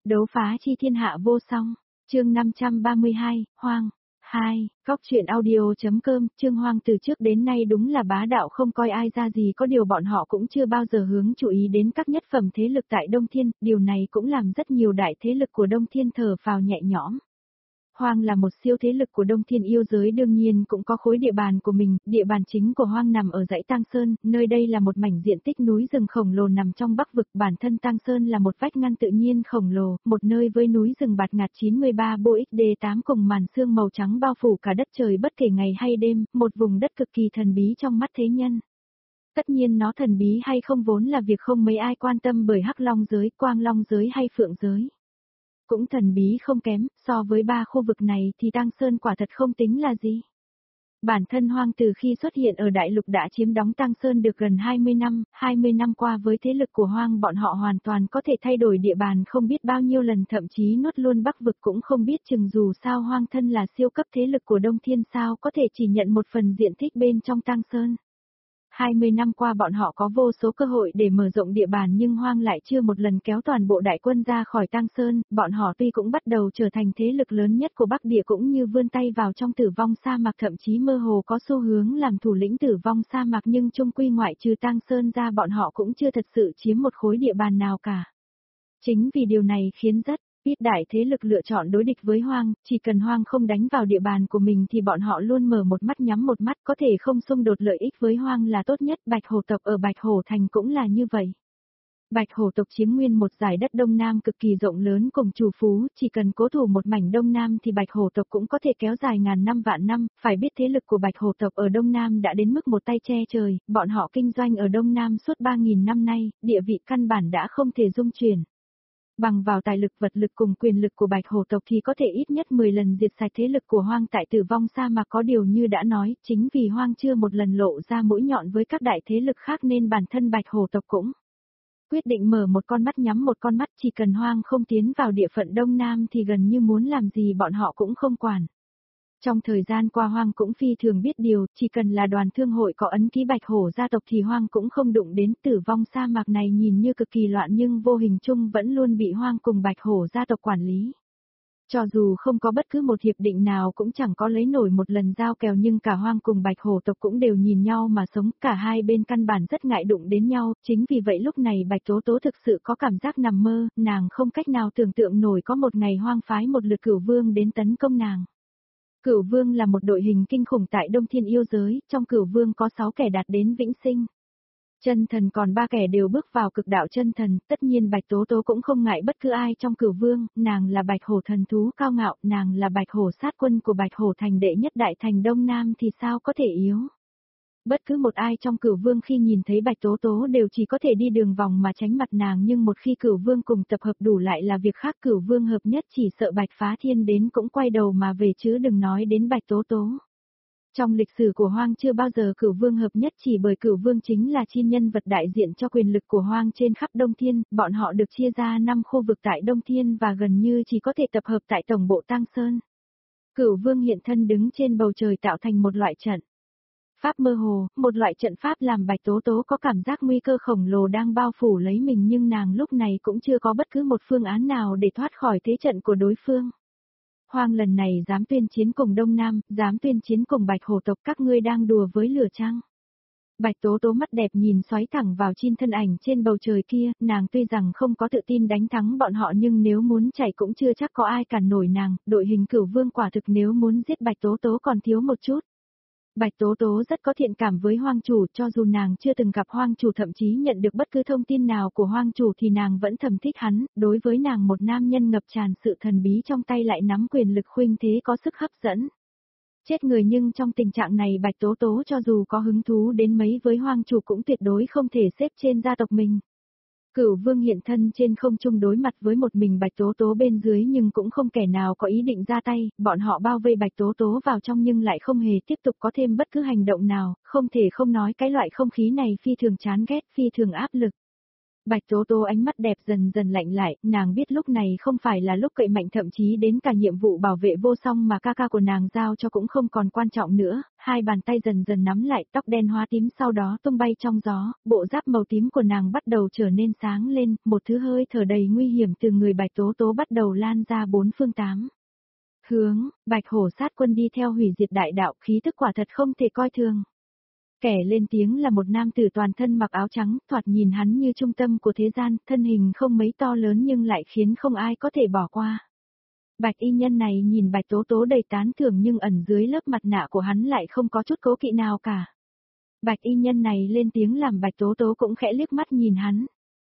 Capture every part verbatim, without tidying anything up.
Đấu phá chi thiên hạ vô song, chương năm trăm ba mươi hai, Hoang. hai, Góc truyện audio.com, Trương Hoang từ trước đến nay đúng là bá đạo không coi ai ra gì, có điều bọn họ cũng chưa bao giờ hướng chú ý đến các nhất phẩm thế lực tại Đông Thiên, điều này cũng làm rất nhiều đại thế lực của Đông Thiên thở phào nhẹ nhõm. Hoang là một siêu thế lực của Đông Thiên yêu giới, đương nhiên cũng có khối địa bàn của mình, địa bàn chính của Hoang nằm ở dãy Tang Sơn, nơi đây là một mảnh diện tích núi rừng khổng lồ nằm trong Bắc vực, bản thân Tang Sơn là một vách ngăn tự nhiên khổng lồ, một nơi với núi rừng bạt ngạt chín mươi ba bộ ích đê tám cùng màn sương màu trắng bao phủ cả đất trời bất kể ngày hay đêm, một vùng đất cực kỳ thần bí trong mắt thế nhân. Tất nhiên nó thần bí hay không vốn là việc không mấy ai quan tâm, bởi Hắc Long giới, Quang Long giới hay Phượng giới cũng thần bí không kém, so với ba khu vực này thì Tang Sơn quả thật không tính là gì. Bản thân Hoang từ khi xuất hiện ở đại lục đã chiếm đóng Tang Sơn được gần hai mươi năm, hai mươi năm qua với thế lực của Hoang bọn họ hoàn toàn có thể thay đổi địa bàn không biết bao nhiêu lần, thậm chí nuốt luôn Bắc vực cũng không biết chừng, dù sao Hoang thân là siêu cấp thế lực của Đông Thiên sao có thể chỉ nhận một phần diện tích bên trong Tang Sơn. hai mươi năm qua bọn họ có vô số cơ hội để mở rộng địa bàn nhưng Hoang lại chưa một lần kéo toàn bộ đại quân ra khỏi Tang Sơn, bọn họ tuy cũng bắt đầu trở thành thế lực lớn nhất của Bắc Địa cũng như vươn tay vào trong Tử Vong sa mạc, thậm chí mơ hồ có xu hướng làm thủ lĩnh Tử Vong sa mạc, nhưng chung quy ngoại trừ Tang Sơn ra bọn họ cũng chưa thật sự chiếm một khối địa bàn nào cả. Chính vì điều này khiến rất ít đại thế lực lựa chọn đối địch với Hoang, chỉ cần Hoang không đánh vào địa bàn của mình thì bọn họ luôn mở một mắt nhắm một mắt, có thể không xung đột lợi ích với Hoang là tốt nhất. Bạch Hổ tộc ở Bạch Hổ thành cũng là như vậy. Bạch Hổ tộc chiếm nguyên một giải đất Đông Nam cực kỳ rộng lớn cùng trù phú, chỉ cần cố thủ một mảnh Đông Nam thì Bạch Hổ tộc cũng có thể kéo dài ngàn năm vạn năm, phải biết thế lực của Bạch Hổ tộc ở Đông Nam đã đến mức một tay che trời, bọn họ kinh doanh ở Đông Nam suốt ba nghìn năm nay, địa vị căn bản đã không thể dung chuyển. Bằng vào tài lực, vật lực cùng quyền lực của Bạch Hổ tộc thì có thể ít nhất mười lần diệt sạch thế lực của Hoang tại Tử Vong sa mạc, có điều như đã nói, chính vì Hoang chưa một lần lộ ra mũi nhọn với các đại thế lực khác nên bản thân Bạch Hổ tộc cũng quyết định mở một con mắt nhắm một con mắt, chỉ cần Hoang không tiến vào địa phận Đông Nam thì gần như muốn làm gì bọn họ cũng không quản. Trong thời gian qua Hoang cũng phi thường biết điều, chỉ cần là đoàn thương hội có ấn ký Bạch Hổ gia tộc thì Hoang cũng không đụng đến. Tử Vong sa mạc này nhìn như cực kỳ loạn nhưng vô hình chung vẫn luôn bị Hoang cùng Bạch Hổ gia tộc quản lý. Cho dù không có bất cứ một hiệp định nào cũng chẳng có lấy nổi một lần giao kèo, nhưng cả Hoang cùng Bạch Hổ tộc cũng đều nhìn nhau mà sống, cả hai bên căn bản rất ngại đụng đến nhau, chính vì vậy lúc này Bạch Tố Tố thực sự có cảm giác nằm mơ, nàng không cách nào tưởng tượng nổi có một ngày Hoang phái một lượt Cửu Vương đến tấn công nàng. Cửu Vương là một đội hình kinh khủng tại Đông Thiên yêu giới, trong Cửu Vương có sáu kẻ đạt đến vĩnh sinh chân thần, còn ba kẻ đều bước vào cực đạo chân thần, tất nhiên Bạch Tố Tố cũng không ngại bất cứ ai trong Cửu Vương, nàng là Bạch Hổ thần thú cao ngạo, nàng là Bạch Hổ sát quân của Bạch Hổ thành đệ nhất đại thành Đông Nam thì sao có thể yếu. Bất cứ một ai trong Cửu Vương khi nhìn thấy Bạch Tố Tố đều chỉ có thể đi đường vòng mà tránh mặt nàng, nhưng một khi Cửu Vương cùng tập hợp đủ lại là việc khác. Cửu Vương hợp nhất chỉ sợ Bạch Phá Thiên đến cũng quay đầu mà về chứ đừng nói đến Bạch Tố Tố. Trong lịch sử của Hoang chưa bao giờ Cửu Vương hợp nhất, chỉ bởi Cửu Vương chính là chi nhân vật đại diện cho quyền lực của Hoang trên khắp Đông Thiên, bọn họ được chia ra năm khu vực tại Đông Thiên và gần như chỉ có thể tập hợp tại tổng bộ Tang Sơn. Cửu Vương hiện thân đứng trên bầu trời tạo thành một loại trận pháp mơ hồ, một loại trận pháp làm Bạch Tố Tố có cảm giác nguy cơ khổng lồ đang bao phủ lấy mình, nhưng nàng lúc này cũng chưa có bất cứ một phương án nào để thoát khỏi thế trận của đối phương. Hoang lần này dám tuyên chiến cùng Đông Nam, dám tuyên chiến cùng Bạch Hổ tộc, các ngươi đang đùa với lửa chăng? Bạch Tố Tố mắt đẹp nhìn xoáy thẳng vào chín thân ảnh trên bầu trời kia, nàng tuy rằng không có tự tin đánh thắng bọn họ nhưng nếu muốn chạy cũng chưa chắc có ai cản nổi nàng, đội hình Cửu Vương quả thực nếu muốn giết Bạch Tố Tố còn thiếu một chút. Bạch Tố Tố rất có thiện cảm với Hoang chủ, cho dù nàng chưa từng gặp Hoang chủ, thậm chí nhận được bất cứ thông tin nào của Hoang chủ thì nàng vẫn thầm thích hắn, đối với nàng một nam nhân ngập tràn sự thần bí trong tay lại nắm quyền lực khuynh thế có sức hấp dẫn. Chết người, nhưng trong tình trạng này Bạch Tố Tố cho dù có hứng thú đến mấy với Hoang chủ cũng tuyệt đối không thể xếp trên gia tộc mình. Cửu Vương hiện thân trên không trung đối mặt với một mình Bạch Tố Tố bên dưới nhưng cũng không kẻ nào có ý định ra tay, bọn họ bao vây Bạch Tố Tố vào trong nhưng lại không hề tiếp tục có thêm bất cứ hành động nào, không thể không nói cái loại không khí này phi thường chán ghét, phi thường áp lực. Bạch Tố Tố ánh mắt đẹp dần dần lạnh lại, nàng biết lúc này không phải là lúc cậy mạnh, thậm chí đến cả nhiệm vụ bảo vệ vô song mà ca ca của nàng giao cho cũng không còn quan trọng nữa, hai bàn tay dần dần nắm lại, tóc đen hóa tím sau đó tung bay trong gió, bộ giáp màu tím của nàng bắt đầu trở nên sáng lên, một thứ hơi thở đầy nguy hiểm từ người Bạch Tố Tố bắt đầu lan ra bốn phương tám hướng. Bạch Hổ sát quân đi theo hủy diệt đại đạo, khí tức quả thật không thể coi thường. Kẻ lên tiếng là một nam tử toàn thân mặc áo trắng, thoạt nhìn hắn như trung tâm của thế gian, thân hình không mấy to lớn nhưng lại khiến không ai có thể bỏ qua. Bạch y nhân này nhìn Bạch Tố Tố đầy tán thưởng nhưng ẩn dưới lớp mặt nạ của hắn lại không có chút cố kỵ nào cả. Bạch y nhân này lên tiếng làm Bạch Tố Tố cũng khẽ liếc mắt nhìn hắn.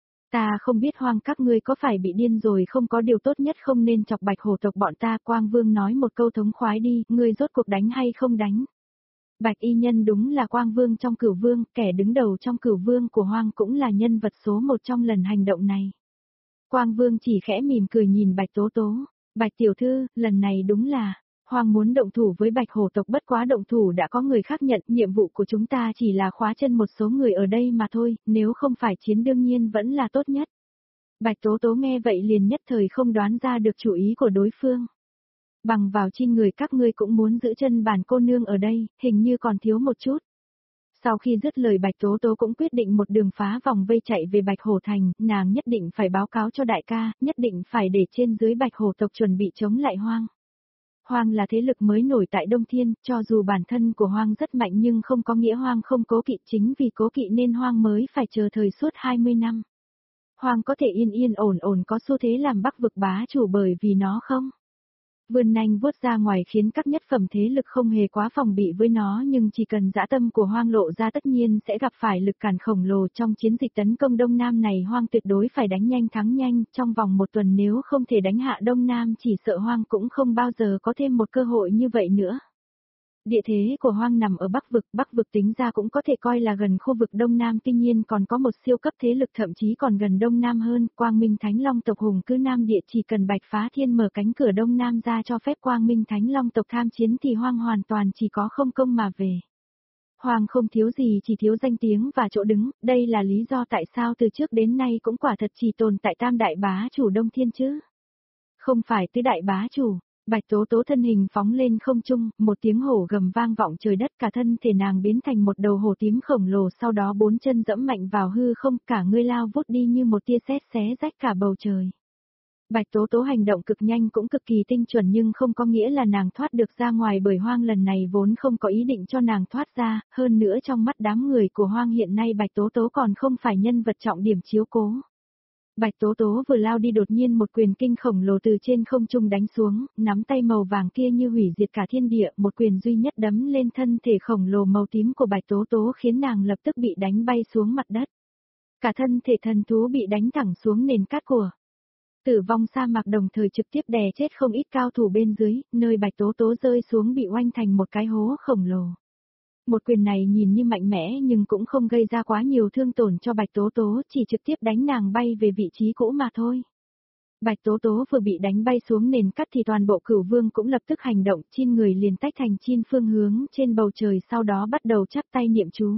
Ta không biết Hoang các ngươi có phải bị điên rồi không, có điều tốt nhất không nên chọc Bạch Hổ tộc bọn ta. Quang Vương nói một câu thống khoái đi, ngươi rốt cuộc đánh hay không đánh? Bạch y nhân đúng là Quang Vương trong Cửu Vương, kẻ đứng đầu trong Cửu Vương của Hoang cũng là nhân vật số một trong lần hành động này. Quang Vương chỉ khẽ mỉm cười nhìn Bạch Tố Tố. Bạch tiểu thư, lần này đúng là, Hoang muốn động thủ với Bạch Hổ tộc, bất quá động thủ đã có người khác nhận, nhiệm vụ của chúng ta chỉ là khóa chân một số người ở đây mà thôi, nếu không phải chiến đương nhiên vẫn là tốt nhất. Bạch Tố Tố nghe vậy liền nhất thời không đoán ra được chủ ý của đối phương. Bằng vào chi người các ngươi cũng muốn giữ chân bản cô nương ở đây, hình như còn thiếu một chút. Sau khi dứt lời Bạch Tố Tố cũng quyết định một đường phá vòng vây chạy về Bạch Hổ Thành, nàng nhất định phải báo cáo cho đại ca, nhất định phải để trên dưới Bạch Hổ tộc chuẩn bị chống lại Hoang. Hoang là thế lực mới nổi tại Đông Thiên, cho dù bản thân của Hoang rất mạnh nhưng không có nghĩa Hoang không cố kỵ, chính vì cố kỵ nên Hoang mới phải chờ thời suốt hai mươi năm. Hoang có thể yên yên ổn ổn có xu thế làm Bắc vực bá chủ bởi vì nó không vươn nanh vuốt ra ngoài khiến các nhất phẩm thế lực không hề quá phòng bị với nó, nhưng chỉ cần dã tâm của Hoang lộ ra tất nhiên sẽ gặp phải lực cản khổng lồ. Trong chiến dịch tấn công Đông Nam này Hoang tuyệt đối phải đánh nhanh thắng nhanh, trong vòng một tuần nếu không thể đánh hạ Đông Nam chỉ sợ Hoang cũng không bao giờ có thêm một cơ hội như vậy nữa. Địa thế của Hoang nằm ở Bắc vực, Bắc vực tính ra cũng có thể coi là gần khu vực Đông Nam, tuy nhiên còn có một siêu cấp thế lực thậm chí còn gần Đông Nam hơn, Quang Minh Thánh Long tộc hùng cứ Nam địa, chỉ cần Bạch Phá Thiên mở cánh cửa Đông Nam ra cho phép Quang Minh Thánh Long tộc tham chiến thì Hoang hoàn toàn chỉ có không công mà về. Hoang không thiếu gì, chỉ thiếu danh tiếng và chỗ đứng, đây là lý do tại sao từ trước đến nay cũng quả thật chỉ tồn tại tam đại bá chủ Đông Thiên chứ. Không phải tứ đại bá chủ. Bạch Tố Tố thân hình phóng lên không trung, một tiếng hổ gầm vang vọng trời đất, cả thân thể nàng biến thành một đầu hổ tím khổng lồ, sau đó bốn chân dẫm mạnh vào hư không, cả người lao vút đi như một tia sét xé rách cả bầu trời. Bạch Tố Tố hành động cực nhanh cũng cực kỳ tinh chuẩn nhưng không có nghĩa là nàng thoát được ra ngoài, bởi Hoang lần này vốn không có ý định cho nàng thoát ra, hơn nữa trong mắt đám người của Hoang hiện nay Bạch Tố Tố còn không phải nhân vật trọng điểm chiếu cố. Bạch Tố Tố vừa lao đi đột nhiên một quyền kinh khổng lồ từ trên không trung đánh xuống, nắm tay màu vàng kia như hủy diệt cả thiên địa, một quyền duy nhất đấm lên thân thể khổng lồ màu tím của Bạch Tố Tố khiến nàng lập tức bị đánh bay xuống mặt đất. Cả thân thể thần thú bị đánh thẳng xuống nền cát của Tử Vong sa mạc, đồng thời trực tiếp đè chết không ít cao thủ bên dưới, nơi Bạch Tố Tố rơi xuống bị oanh thành một cái hố khổng lồ. Một quyền này nhìn như mạnh mẽ nhưng cũng không gây ra quá nhiều thương tổn cho Bạch Tố Tố, chỉ trực tiếp đánh nàng bay về vị trí cũ mà thôi. Bạch Tố Tố vừa bị đánh bay xuống nền cát thì toàn bộ Cửu Vương cũng lập tức hành động, chín người liền tách thành chín phương hướng trên bầu trời, sau đó bắt đầu chắp tay niệm chú.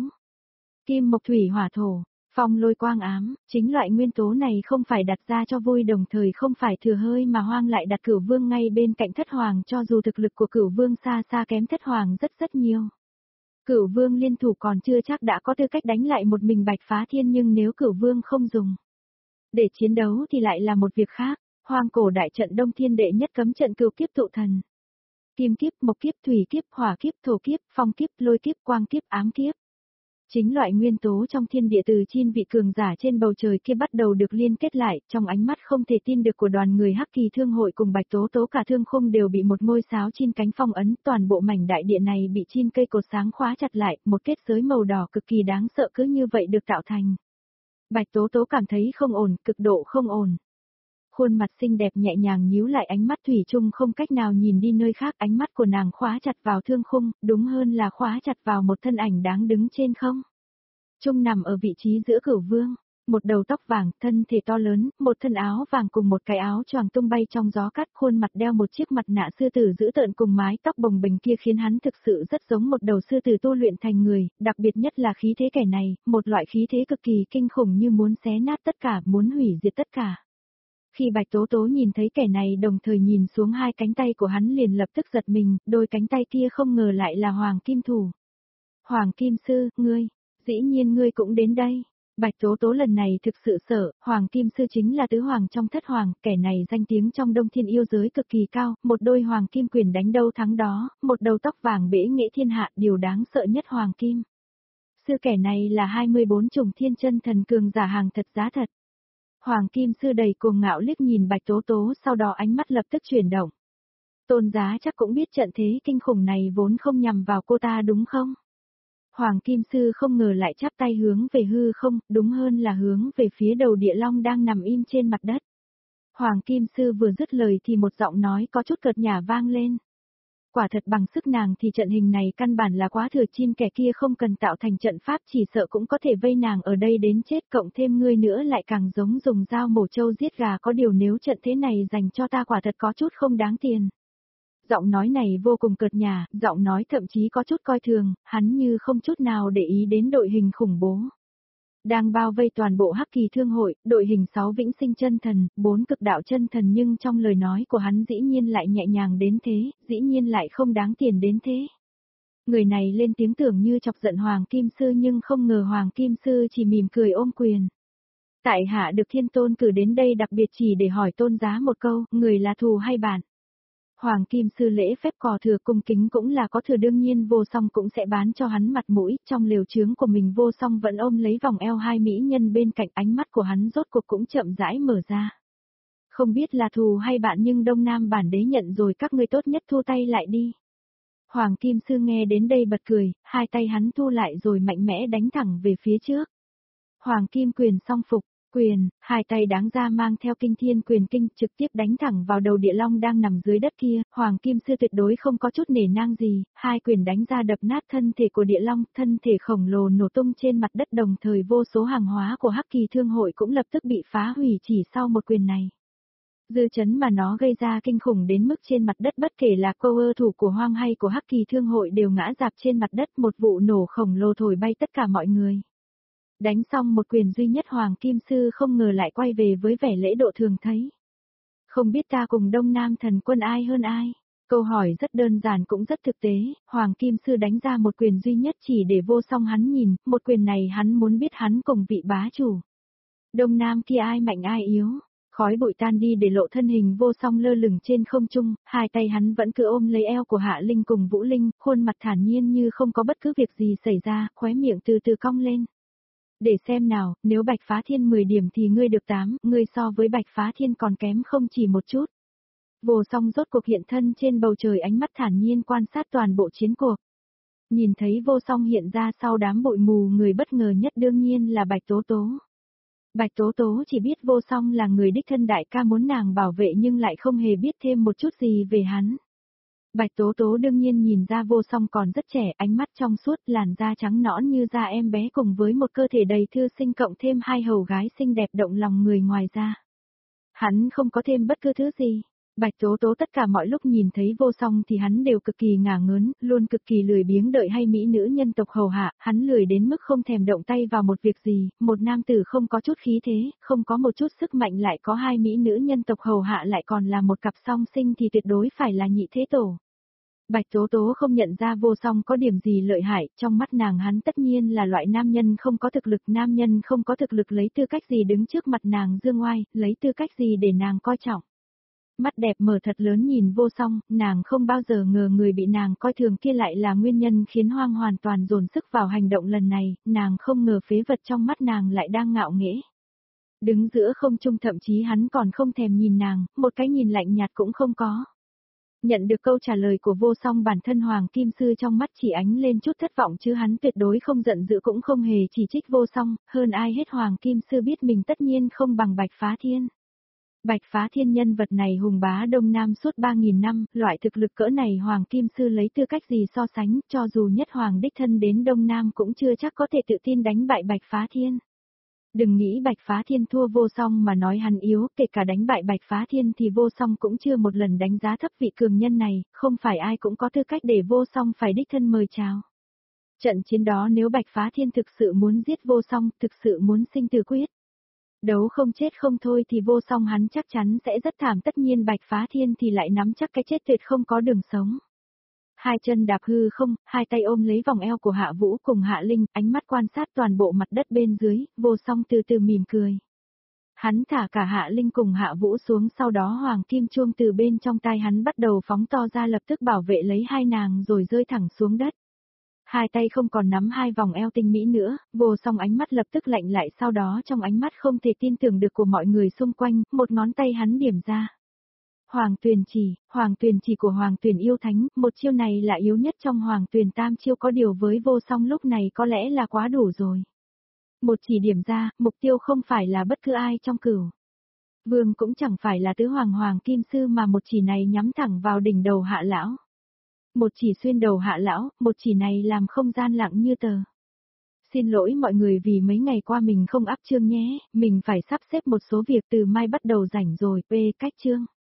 Kim mộc thủy hỏa thổ, phong lôi quang ám, chính loại nguyên tố này không phải đặt ra cho vui, đồng thời không phải thừa hơi mà Hoang lại đặt Cửu Vương ngay bên cạnh Thất Hoàng, cho dù thực lực của Cửu Vương xa xa kém Thất Hoàng rất rất nhiều. Cửu Vương liên thủ còn chưa chắc đã có tư cách đánh lại một mình Bạch Phá Thiên, nhưng nếu Cửu Vương không dùng để chiến đấu thì lại là một việc khác. Hoang cổ đại trận Đông Thiên đệ nhất cấm trận cửu kiếp tụ thần. Kim kiếp, mộc kiếp, thủy kiếp, hỏa kiếp, thổ kiếp, phong kiếp, lôi kiếp, quang kiếp, ám kiếp. Chính loại nguyên tố trong thiên địa từ chín vị cường giả trên bầu trời kia bắt đầu được liên kết lại, trong ánh mắt không thể tin được của đoàn người Hắc Kỳ Thương hội cùng Bạch Tố Tố, cả thương khung đều bị một ngôi sáo chín cánh phong ấn, toàn bộ mảnh đại địa này bị chín cây cột sáng khóa chặt lại, một kết giới màu đỏ cực kỳ đáng sợ cứ như vậy được tạo thành. Bạch Tố Tố cảm thấy không ổn, cực độ không ổn. Khuôn mặt xinh đẹp nhẹ nhàng nhíu lại, ánh mắt thủy chung không cách nào nhìn đi nơi khác, ánh mắt của nàng khóa chặt vào thương khung, đúng hơn là khóa chặt vào một thân ảnh đáng đứng trên không trung nằm ở vị trí giữa Cửu Vương. Một đầu tóc vàng, thân thể to lớn, một thân áo vàng cùng một cái áo choàng tung bay trong gió cát, khuôn mặt đeo một chiếc mặt nạ sư tử dữ tợn cùng mái tóc bồng bềnh kia khiến hắn thực sự rất giống một đầu sư tử tu luyện thành người, đặc biệt nhất là khí thế kẻ này, một loại khí thế cực kỳ kinh khủng như muốn xé nát tất cả, muốn hủy diệt tất cả. Khi Bạch Tố Tố nhìn thấy kẻ này đồng thời nhìn xuống hai cánh tay của hắn liền lập tức giật mình, đôi cánh tay kia không ngờ lại là Hoàng Kim Thủ. Hoàng Kim Sư, ngươi, dĩ nhiên ngươi cũng đến đây. Bạch Tố Tố lần này thực sự sợ, Hoàng Kim Sư chính là tứ hoàng trong thất hoàng, kẻ này danh tiếng trong Đông Thiên yêu giới cực kỳ cao, một đôi Hoàng Kim quyền đánh đâu thắng đó, một đầu tóc vàng bể nghệ thiên hạ, điều đáng sợ nhất Hoàng Kim Sư kẻ này là hai mươi bốn chủng thiên chân thần cường giả hàng thật giá thật. Hoàng Kim Sư đầy cuồng ngạo liếc nhìn Bạch Tố Tố, sau đó ánh mắt lập tức chuyển động. Tôn Giá chắc cũng biết trận thế kinh khủng này vốn không nhằm vào cô ta đúng không? Hoàng Kim Sư không ngờ lại chắp tay hướng về hư không, đúng hơn là hướng về phía đầu địa long đang nằm im trên mặt đất. Hoàng Kim Sư vừa dứt lời thì một giọng nói có chút cợt nhả vang lên. Quả thật bằng sức nàng thì trận hình này căn bản là quá thừa chin, kẻ kia không cần tạo thành trận pháp chỉ sợ cũng có thể vây nàng ở đây đến chết, cộng thêm ngươi nữa lại càng giống dùng dao mổ trâu giết gà, có điều nếu trận thế này dành cho ta quả thật có chút không đáng tiền. Giọng nói này vô cùng cợt nhả, giọng nói thậm chí có chút coi thường, hắn như không chút nào để ý đến đội hình khủng bố. Đang bao vây toàn bộ Hắc Kỳ Thương hội, đội hình sáu vĩnh sinh chân thần, bốn cực đạo chân thần, nhưng trong lời nói của hắn dĩ nhiên lại nhẹ nhàng đến thế, dĩ nhiên lại không đáng tiền đến thế. Người này lên tiếng tưởng như chọc giận Hoàng Kim Sư, nhưng không ngờ Hoàng Kim Sư chỉ mỉm cười ôm quyền. Tại hạ được Thiên Tôn cử đến đây đặc biệt chỉ để hỏi Tôn Giá một câu, người là thù hay bạn? Hoàng Kim Sư lễ phép cò thừa cung kính cũng là có thừa, đương nhiên Vô Song cũng sẽ bán cho hắn mặt mũi, trong lều trướng của mình Vô Song vẫn ôm lấy vòng eo hai mỹ nhân bên cạnh, ánh mắt của hắn rốt cuộc cũng chậm rãi mở ra. Không biết là thù hay bạn nhưng Đông Nam bản đế nhận rồi, các ngươi tốt nhất thu tay lại đi. Hoàng Kim Sư nghe đến đây bật cười, hai tay hắn thu lại rồi mạnh mẽ đánh thẳng về phía trước. Hoàng Kim quyền song phục. Quyền, hai tay đáng ra mang theo kinh thiên quyền kinh trực tiếp đánh thẳng vào đầu địa long đang nằm dưới đất kia, Hoàng Kim Sư tuyệt đối không có chút nể nang gì, hai quyền đánh ra đập nát thân thể của địa long, thân thể khổng lồ nổ tung trên mặt đất, đồng thời vô số hàng hóa của Hắc Kỳ Thương hội cũng lập tức bị phá hủy chỉ sau một quyền này. Dư chấn mà nó gây ra kinh khủng đến mức trên mặt đất bất kể là cô ơ thủ của Hoang hay của Hắc Kỳ Thương hội đều ngã rạp trên mặt đất, một vụ nổ khổng lồ thổi bay tất cả mọi người. Đánh xong một quyền duy nhất, Hoàng Kim Sư không ngờ lại quay về với vẻ lễ độ thường thấy. Không biết ta cùng Đông Nam thần quân ai hơn ai? Câu hỏi rất đơn giản cũng rất thực tế, Hoàng Kim Sư đánh ra một quyền duy nhất chỉ để Vô Song hắn nhìn, một quyền này hắn muốn biết hắn cùng vị bá chủ Đông Nam kia ai mạnh ai yếu. Khói bụi tan đi để lộ thân hình Vô Song lơ lửng trên không trung, hai tay hắn vẫn cứ ôm lấy eo của Hạ Linh cùng Vũ Linh, khuôn mặt thản nhiên như không có bất cứ việc gì xảy ra, khóe miệng từ từ cong lên. Để xem nào, nếu Bạch Phá Thiên mười điểm thì ngươi được tám, ngươi so với Bạch Phá Thiên còn kém không chỉ một chút. Vô Song rốt cuộc hiện thân trên bầu trời, ánh mắt thản nhiên quan sát toàn bộ chiến cuộc. Nhìn thấy Vô Song hiện ra sau đám bụi mù, người bất ngờ nhất đương nhiên là Bạch Tố Tố. Bạch Tố Tố chỉ biết Vô Song là người đích thân đại ca muốn nàng bảo vệ nhưng lại không hề biết thêm một chút gì về hắn. Bạch Tố Tố đương nhiên nhìn ra Vô Song còn rất trẻ, ánh mắt trong suốt, làn da trắng nõn như da em bé cùng với một cơ thể đầy thư sinh cộng thêm hai hầu gái xinh đẹp động lòng người ngoài ra. Hắn không có thêm bất cứ thứ gì. Bạch Tố Tố tất cả mọi lúc nhìn thấy Vô Song thì hắn đều cực kỳ ngả ngớn, luôn cực kỳ lười biếng đợi hay mỹ nữ nhân tộc hầu hạ, hắn lười đến mức không thèm động tay vào một việc gì, một nam tử không có chút khí thế, không có một chút sức mạnh lại có hai mỹ nữ nhân tộc hầu hạ lại còn là một cặp song sinh thì tuyệt đối phải là nhị thế tổ. Bạch Tố Tố không nhận ra Vô Song có điểm gì lợi hại, trong mắt nàng hắn tất nhiên là loại nam nhân không có thực lực, nam nhân không có thực lực lấy tư cách gì đứng trước mặt nàng dương oai, lấy tư cách gì để nàng coi trọng. Mắt đẹp mở thật lớn nhìn Vô Song, nàng không bao giờ ngờ người bị nàng coi thường kia lại là nguyên nhân khiến Hoang hoàn toàn dồn sức vào hành động lần này, nàng không ngờ phế vật trong mắt nàng lại đang ngạo nghễ. Đứng giữa không trung, thậm chí hắn còn không thèm nhìn nàng, một cái nhìn lạnh nhạt cũng không có. Nhận được câu trả lời của Vô Song, bản thân Hoàng Kim Sư trong mắt chỉ ánh lên chút thất vọng chứ hắn tuyệt đối không giận dữ cũng không hề chỉ trích Vô Song, hơn ai hết Hoàng Kim Sư biết mình tất nhiên không bằng Bạch Phá Thiên. Bạch Phá Thiên nhân vật này hùng bá Đông Nam suốt ba nghìn năm, loại thực lực cỡ này Hoàng Kim Sư lấy tư cách gì so sánh, cho dù nhất Hoàng đích thân đến Đông Nam cũng chưa chắc có thể tự tin đánh bại Bạch Phá Thiên. Đừng nghĩ Bạch Phá Thiên thua vô song mà nói hắn yếu, kể cả đánh bại Bạch Phá Thiên thì vô song cũng chưa một lần đánh giá thấp vị cường nhân này, không phải ai cũng có tư cách để vô song phải đích thân mời chào. Trận chiến đó nếu Bạch Phá Thiên thực sự muốn giết vô song, thực sự muốn sinh tử quyết. Đấu không chết không thôi thì vô song hắn chắc chắn sẽ rất thảm, tất nhiên Bạch Phá Thiên thì lại nắm chắc cái chết tuyệt không có đường sống. Hai chân đạp hư không, hai tay ôm lấy vòng eo của Hạ Vũ cùng Hạ Linh, ánh mắt quan sát toàn bộ mặt đất bên dưới, vô song từ từ mỉm cười. Hắn thả cả Hạ Linh cùng Hạ Vũ xuống, sau đó hoàng kim chuông từ bên trong tai hắn bắt đầu phóng to ra, lập tức bảo vệ lấy hai nàng rồi rơi thẳng xuống đất. Hai tay không còn nắm hai vòng eo tinh mỹ nữa, vô song ánh mắt lập tức lạnh lại, sau đó trong ánh mắt không thể tin tưởng được của mọi người xung quanh, một ngón tay hắn điểm ra. Hoàng Tuyền Chỉ, Hoàng Tuyền Chỉ của Hoàng Tuyền yêu thánh, một chiêu này là yếu nhất trong Hoàng Tuyền tam chiêu, có điều với vô song lúc này có lẽ là quá đủ rồi. Một chỉ điểm ra, mục tiêu không phải là bất cứ ai trong cửu vương, cũng chẳng phải là tứ hoàng hoàng kim sư, mà một chỉ này nhắm thẳng vào đỉnh đầu Hạ lão. Một chỉ xuyên đầu Hạ lão, một chỉ này làm không gian lặng như tờ. Xin lỗi mọi người vì mấy ngày qua mình không up chương nhé, mình phải sắp xếp một số việc, từ mai bắt đầu rảnh rồi, p cách chương.